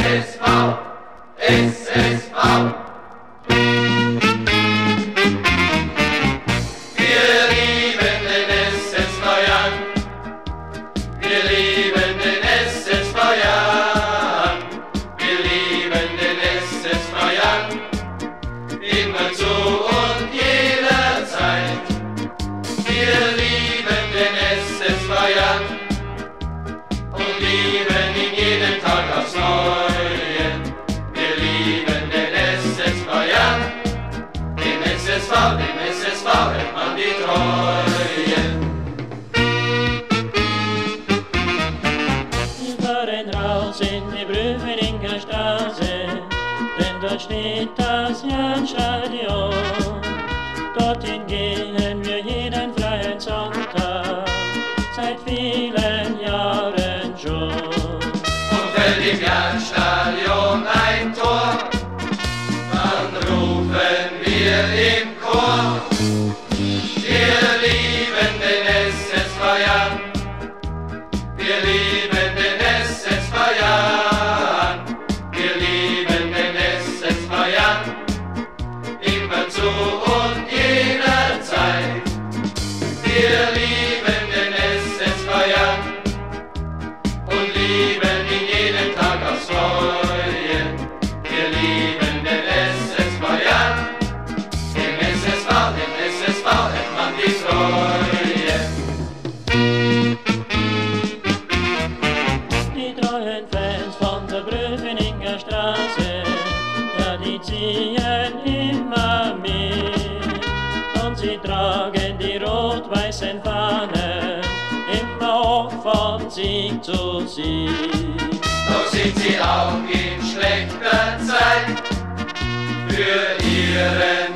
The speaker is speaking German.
SSV, SSV. Wir lieben den SSV Jan, wir lieben den SSV Jan, wir lieben den SSV Jan, immer zu und jederzeit. Wir lieben den SSV Jan und lieben ihn jeden Tag aufs Neue. Wir lieben den SSV Jan, dem SSV hält man die Treue. Wir fahren raus in die Brüfeninger Straße, denn dort steht das Janstadion. Dorthin gehen wir jeden freien Sonntag, seit vielen Jahren schon. Und fällt im Janstadion ein Tor, dann rufen wir im Chor. Wir lieben den SSV Jan, wir lieben den SSV Jan, wir lieben den SSV Jan, immer zu und jederzeit. Wir lieben den SSV Jan und lieben ihn jeden Tag aufs Neue. Wir lieben den SSV Jan, dem SSV hält man die Treue. Die treuen Fans von der Brüfeninger Straße, ja, die ziehen immer mit. Und sie tragen die rot-weißen Fahnen immer auf von Sieg zu Sieg. Doch sind sie auch in schlechter Zeit für ihren